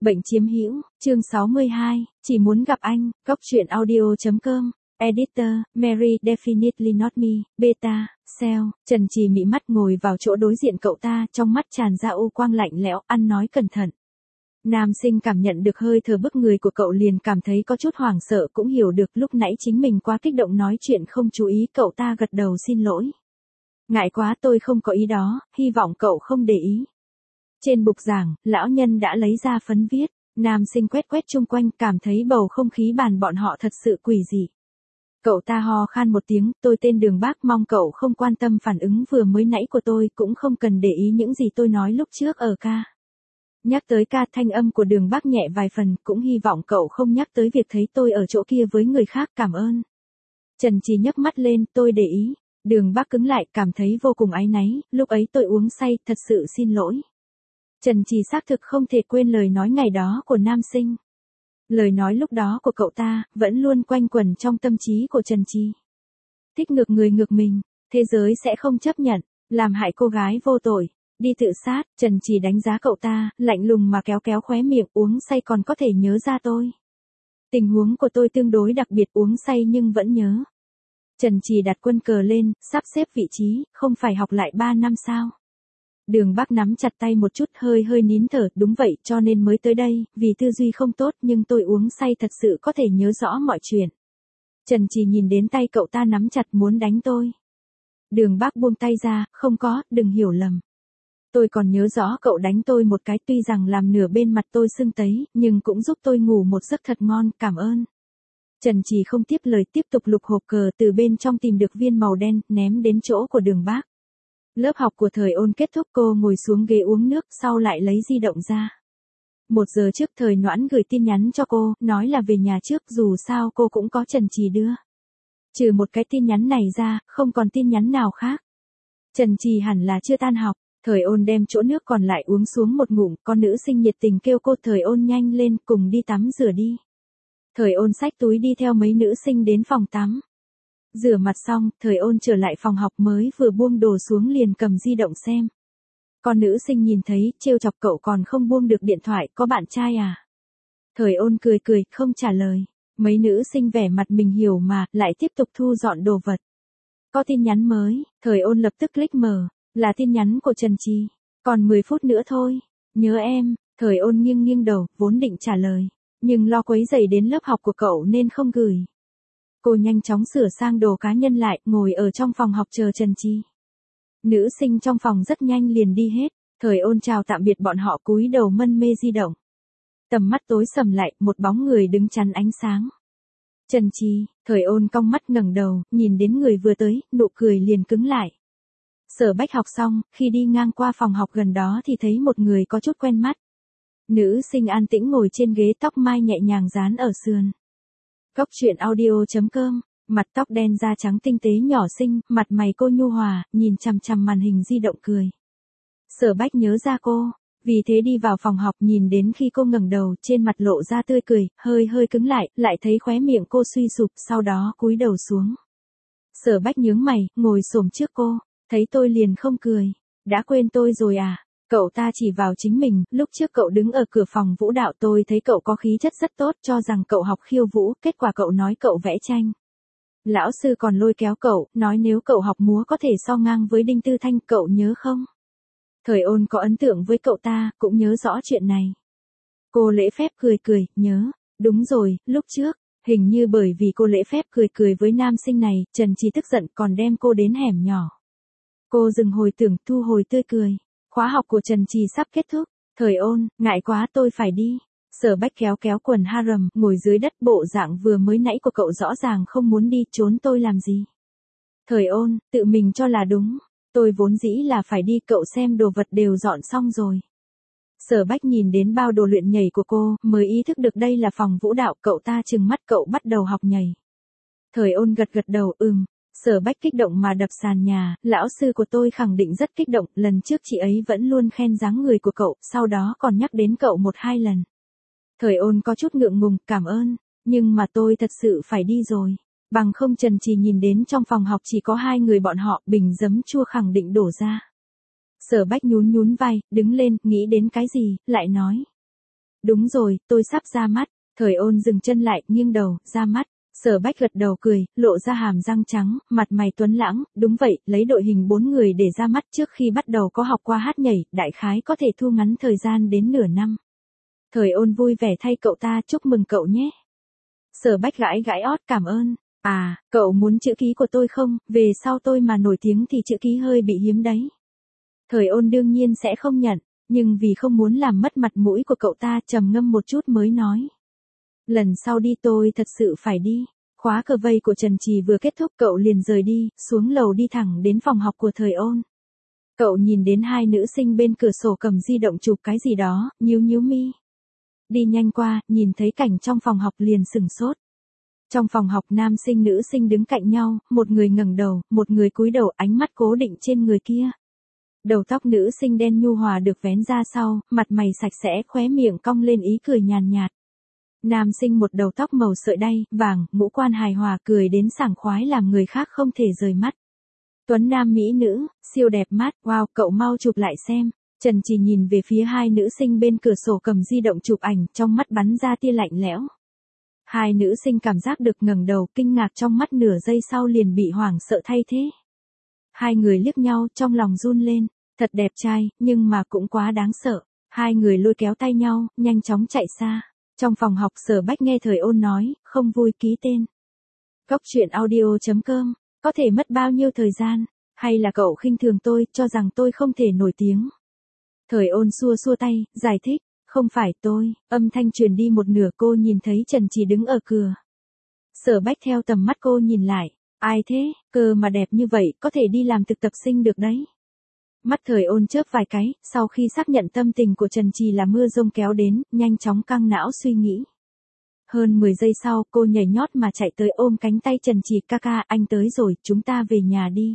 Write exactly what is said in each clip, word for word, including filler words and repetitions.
Bệnh chiếm hữu, chương sáu mươi hai, chỉ muốn gặp anh, góc truyện audio.com, editor, Mary definitely not me, beta, sell, Trần Trì mị mắt ngồi vào chỗ đối diện cậu ta, trong mắt tràn ra u quang lạnh lẽo, ăn nói cẩn thận. Nam sinh cảm nhận được hơi thở bức người của cậu liền cảm thấy có chút hoảng sợ, cũng hiểu được lúc nãy chính mình quá kích động nói chuyện không chú ý, cậu ta gật đầu xin lỗi. Ngại quá, tôi không có ý đó, hy vọng cậu không để ý. Trên bục giảng, lão nhân đã lấy ra phấn viết, nam sinh quét quét chung quanh, cảm thấy bầu không khí bàn bọn họ thật sự quỷ dị. Cậu ta ho khan một tiếng, tôi tên Đường Bác, mong cậu không quan tâm phản ứng vừa mới nãy của tôi, cũng không cần để ý những gì tôi nói lúc trước ở ca. Nhắc tới ca, thanh âm của Đường Bác nhẹ vài phần, cũng hy vọng cậu không nhắc tới việc thấy tôi ở chỗ kia với người khác, cảm ơn. Trần Trì nhấc mắt lên, tôi để ý. Đường Bác cứng lại, cảm thấy vô cùng áy náy, lúc ấy tôi uống say, thật sự xin lỗi. Trần Trì xác thực không thể quên lời nói ngày đó của nam sinh. Lời nói lúc đó của cậu ta, vẫn luôn quanh quẩn trong tâm trí của Trần Trì. Thích ngược người ngược mình, thế giới sẽ không chấp nhận, làm hại cô gái vô tội, đi tự sát. Trần Trì đánh giá cậu ta, lạnh lùng mà kéo kéo khóe miệng, uống say còn có thể nhớ ra tôi. Tình huống của tôi tương đối đặc biệt, uống say nhưng vẫn nhớ. Trần Trì đặt quân cờ lên, sắp xếp vị trí, không phải học lại ba năm sao? Đường Bác nắm chặt tay một chút, hơi hơi nín thở, đúng vậy, cho nên mới tới đây, vì tư duy không tốt, nhưng tôi uống say thật sự có thể nhớ rõ mọi chuyện. Trần Trì nhìn đến tay cậu ta nắm chặt, muốn đánh tôi. Đường Bác buông tay ra, không có, đừng hiểu lầm. Tôi còn nhớ rõ cậu đánh tôi một cái, tuy rằng làm nửa bên mặt tôi sưng tấy, nhưng cũng giúp tôi ngủ một giấc thật ngon, cảm ơn. Trần Trì không tiếp lời, tiếp tục lục hộp cờ, từ bên trong tìm được viên màu đen, ném đến chỗ của Đường Bác. Lớp học của Thời Ôn kết thúc, cô ngồi xuống ghế uống nước, sau lại lấy di động ra. Một giờ trước Thời Noãn gửi tin nhắn cho cô, nói là về nhà trước, dù sao cô cũng có Trần Trì đưa. Trừ một cái tin nhắn này ra, không còn tin nhắn nào khác. Trần Trì hẳn là chưa tan học, Thời Ôn đem chỗ nước còn lại uống xuống một ngụm, con nữ sinh nhiệt tình kêu cô, Thời Ôn nhanh lên, cùng đi tắm rửa đi. Thời Ôn xách túi đi theo mấy nữ sinh đến phòng tắm. Rửa mặt xong, Thời Ôn trở lại phòng học, mới vừa buông đồ xuống liền cầm di động xem. Con nữ sinh nhìn thấy, trêu chọc cậu còn không buông được điện thoại, có bạn trai à? Thời Ôn cười cười, không trả lời. Mấy nữ sinh vẻ mặt mình hiểu mà, lại tiếp tục thu dọn đồ vật. Có tin nhắn mới, Thời Ôn lập tức click mở, là tin nhắn của Trần Trì. Còn mười phút nữa thôi, nhớ em. Thời Ôn nghiêng nghiêng đầu, vốn định trả lời, nhưng lo quấy rầy đến lớp học của cậu nên không gửi. Cô nhanh chóng sửa sang đồ cá nhân lại, ngồi ở trong phòng học chờ Trần Trì. Nữ sinh trong phòng rất nhanh liền đi hết, Thời Ôn chào tạm biệt bọn họ, cúi đầu mân mê di động. Tầm mắt tối sầm lại, một bóng người đứng chắn ánh sáng. Trần Trì, Thời Ôn cong mắt ngẩng đầu, nhìn đến người vừa tới, nụ cười liền cứng lại. Sở Bách học xong, khi đi ngang qua phòng học gần đó thì thấy một người có chút quen mắt. Nữ sinh an tĩnh ngồi trên ghế, tóc mai nhẹ nhàng dán ở sườn. Góc truyện audio.com, mặt tóc đen da trắng tinh tế nhỏ xinh, mặt mày cô nhu hòa, nhìn chằm chằm màn hình di động cười. Sở Bách nhớ ra cô, vì thế đi vào phòng học, nhìn đến khi cô ngẩng đầu, trên mặt lộ ra tươi cười, hơi hơi cứng lại, lại thấy khóe miệng cô suy sụp, sau đó cúi đầu xuống. Sở Bách nhướng mày, ngồi xổm trước cô, thấy tôi liền không cười, đã quên tôi rồi à? Cậu ta chỉ vào chính mình, lúc trước cậu đứng ở cửa phòng vũ đạo, tôi thấy cậu có khí chất rất tốt, cho rằng cậu học khiêu vũ, kết quả cậu nói cậu vẽ tranh. Lão sư còn lôi kéo cậu, nói nếu cậu học múa có thể so ngang với Đinh Tư Thanh, cậu nhớ không? Thời Ôn có ấn tượng với cậu ta, cũng nhớ rõ chuyện này. Cô lễ phép cười cười, nhớ, đúng rồi, lúc trước, hình như bởi vì cô lễ phép cười cười với nam sinh này, Trần Trì tức giận còn đem cô đến hẻm nhỏ. Cô dừng hồi tưởng, thu hồi tươi cười. Khóa học của Trần Trì sắp kết thúc, Thời Ôn, ngại quá tôi phải đi. Sở Bách kéo kéo quần harem, ngồi dưới đất, bộ dạng vừa mới nãy của cậu rõ ràng không muốn đi, trốn tôi làm gì? Thời Ôn, tự mình cho là đúng, tôi vốn dĩ là phải đi, cậu xem đồ vật đều dọn xong rồi. Sở Bách nhìn đến bao đồ luyện nhảy của cô, mới ý thức được đây là phòng vũ đạo, cậu ta trừng mắt, cậu bắt đầu học nhảy. Thời Ôn gật gật đầu, ừm. Sở Bách kích động mà đập sàn nhà, lão sư của tôi khẳng định rất kích động, lần trước chị ấy vẫn luôn khen dáng người của cậu, sau đó còn nhắc đến cậu một hai lần. Thời Ôn có chút ngượng ngùng, cảm ơn, nhưng mà tôi thật sự phải đi rồi. Bằng không Trần Trì nhìn đến trong phòng học chỉ có hai người bọn họ, bình giấm chua khẳng định đổ ra. Sở Bách nhún nhún vai, đứng lên, nghĩ đến cái gì, lại nói. Đúng rồi, tôi sắp ra mắt. Thời ôn dừng chân lại, nghiêng đầu, ra mắt. Sở Bách gật đầu cười, lộ ra hàm răng trắng, mặt mày tuấn lãng, đúng vậy, lấy đội hình bốn người để ra mắt trước khi bắt đầu có học qua hát nhảy, đại khái có thể thu ngắn thời gian đến nửa năm. Thời ôn vui vẻ thay cậu ta, chúc mừng cậu nhé. Sở Bách gãi gãi ót, cảm ơn. À, cậu muốn chữ ký của tôi không, về sau tôi mà nổi tiếng thì chữ ký hơi bị hiếm đấy. Thời ôn đương nhiên sẽ không nhận, nhưng vì không muốn làm mất mặt mũi của cậu ta, trầm ngâm một chút mới nói. Lần sau đi tôi thật sự phải đi. Khóa cờ vây của Trần Trì vừa kết thúc cậu liền rời đi, xuống lầu đi thẳng đến phòng học của Thời ôn. Cậu nhìn đến hai nữ sinh bên cửa sổ cầm di động chụp cái gì đó, nhíu nhíu mi. Đi nhanh qua, nhìn thấy cảnh trong phòng học liền sửng sốt. Trong phòng học nam sinh nữ sinh đứng cạnh nhau, một người ngẩng đầu, một người cúi đầu, ánh mắt cố định trên người kia. Đầu tóc nữ sinh đen nhu hòa được vén ra sau, mặt mày sạch sẽ, khóe miệng cong lên ý cười nhàn nhạt. Nam sinh một đầu tóc màu sợi đay, vàng, ngũ quan hài hòa, cười đến sảng khoái làm người khác không thể rời mắt. Tuấn nam mỹ nữ, siêu đẹp mắt, wow, cậu mau chụp lại xem. Trần Trì nhìn về phía hai nữ sinh bên cửa sổ cầm di động chụp ảnh, trong mắt bắn ra tia lạnh lẽo. Hai nữ sinh cảm giác được ngẩng đầu, kinh ngạc trong mắt nửa giây sau liền bị hoảng sợ thay thế. Hai người liếc nhau, trong lòng run lên, thật đẹp trai, nhưng mà cũng quá đáng sợ. Hai người lôi kéo tay nhau, nhanh chóng chạy xa. Trong phòng học Sở Bách nghe Thời ôn nói, không vui ký tên. Cốc truyện audio chấm com, có thể mất bao nhiêu thời gian, hay là cậu khinh thường tôi, cho rằng tôi không thể nổi tiếng. Thời ôn xua xua tay, giải thích, không phải tôi, âm thanh truyền đi một nửa cô nhìn thấy Trần Trì đứng ở cửa. Sở Bách theo tầm mắt cô nhìn lại, ai thế, cơ mà đẹp như vậy, có thể đi làm thực tập sinh được đấy. Mắt Thời ôn chớp vài cái, sau khi xác nhận tâm tình của Trần Trì là mưa rông kéo đến, nhanh chóng căng não suy nghĩ. Hơn mười giây sau, cô nhảy nhót mà chạy tới ôm cánh tay Trần Trì, ca ca, anh tới rồi, chúng ta về nhà đi.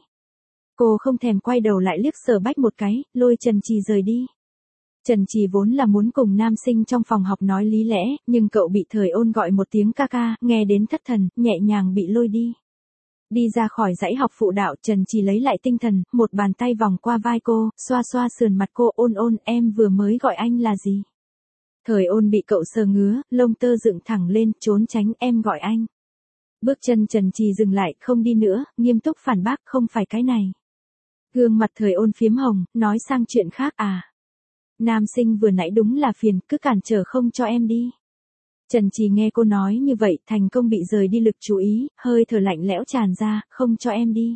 Cô không thèm quay đầu lại liếc Sở Bách một cái, lôi Trần Trì rời đi. Trần Trì vốn là muốn cùng nam sinh trong phòng học nói lý lẽ, nhưng cậu bị Thời ôn gọi một tiếng ca ca, nghe đến thất thần, nhẹ nhàng bị lôi đi. Đi ra khỏi dãy học phụ đạo, Trần Trì lấy lại tinh thần, một bàn tay vòng qua vai cô, xoa xoa sườn mặt cô, ôn ôn, em vừa mới gọi anh là gì? Thời ôn bị cậu sờ ngứa, lông tơ dựng thẳng lên, trốn tránh, em gọi anh. Bước chân Trần Trì dừng lại, không đi nữa, nghiêm túc phản bác, không phải cái này. Gương mặt Thời ôn phiếm hồng, nói sang chuyện khác à. Nam sinh vừa nãy đúng là phiền, cứ cản trở không cho em đi. Trần Trì nghe cô nói như vậy, thành công bị rời đi lực chú ý, hơi thở lạnh lẽo tràn ra, không cho em đi.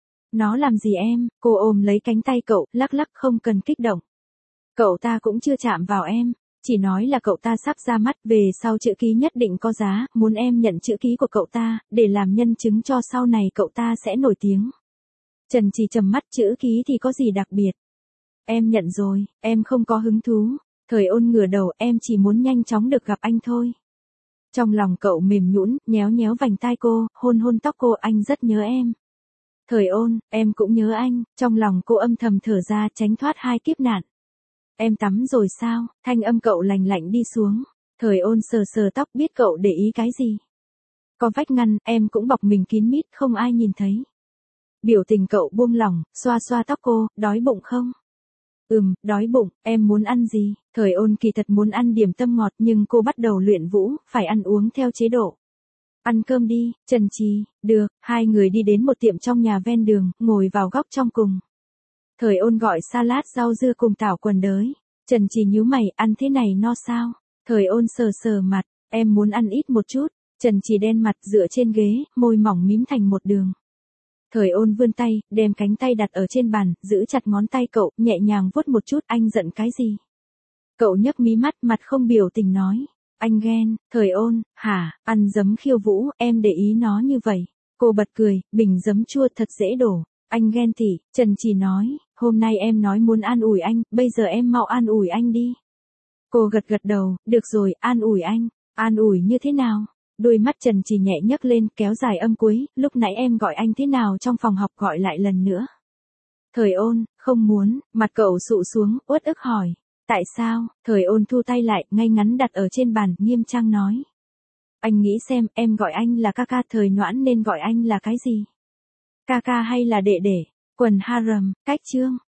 Nó làm gì em, cô ôm lấy cánh tay cậu, lắc lắc, không cần kích động. Cậu ta cũng chưa chạm vào em, chỉ nói là cậu ta sắp ra mắt, về sau chữ ký nhất định có giá, muốn em nhận chữ ký của cậu ta, để làm nhân chứng cho sau này cậu ta sẽ nổi tiếng. Trần Trì trầm mắt, chữ ký thì có gì đặc biệt. Em nhận rồi, em không có hứng thú. Thời ôn ngửa đầu, em chỉ muốn nhanh chóng được gặp anh thôi. Trong lòng cậu mềm nhũn, nhéo nhéo vành tai cô, hôn hôn tóc cô, anh rất nhớ em. Thời ôn, em cũng nhớ anh, trong lòng cô âm thầm thở ra, tránh thoát hai kiếp nạn. Em tắm rồi sao, thanh âm cậu lành lạnh đi xuống. Thời ôn sờ sờ tóc, biết cậu để ý cái gì. Có vách ngăn, em cũng bọc mình kín mít, không ai nhìn thấy. Biểu tình cậu buông lỏng, xoa xoa tóc cô, đói bụng không? Ừm, đói bụng, em muốn ăn gì? Thời ôn kỳ thật muốn ăn điểm tâm ngọt nhưng cô bắt đầu luyện vũ, phải ăn uống theo chế độ. Ăn cơm đi, Trần Trì, được, hai người đi đến một tiệm trong nhà ven đường, ngồi vào góc trong cùng. Thời ôn gọi salad rau dưa cùng tảo quần đới. Trần Trì nhíu mày, ăn thế này no sao? Thời ôn sờ sờ mặt, em muốn ăn ít một chút. Trần Trì đen mặt dựa trên ghế, môi mỏng mím thành một đường. Thời ôn vươn tay, đem cánh tay đặt ở trên bàn, giữ chặt ngón tay cậu, nhẹ nhàng vuốt một chút, anh giận cái gì? Cậu nhấc mí mắt, mặt không biểu tình nói. Anh ghen, Thời ôn, hả, ăn giấm khiêu vũ, em để ý nó như vậy. Cô bật cười, bình giấm chua thật dễ đổ. Anh ghen tỉ, Trần Trì nói, hôm nay em nói muốn an ủi anh, bây giờ em mau an ủi anh đi. Cô gật gật đầu, được rồi, an ủi anh, an ủi như thế nào? Đôi mắt Trần Trì nhẹ nhấc lên, kéo dài âm cuối, lúc nãy em gọi anh thế nào trong phòng học, gọi lại lần nữa. Thời ôn, không muốn, mặt cậu sụ xuống, uất ức hỏi. Tại sao? Thời ôn thu tay lại, ngay ngắn đặt ở trên bàn, nghiêm trang nói. Anh nghĩ xem, em gọi anh là ca ca, Thời Noãn nên gọi anh là cái gì? Ca ca hay là đệ đệ? Quần harem, cách chương.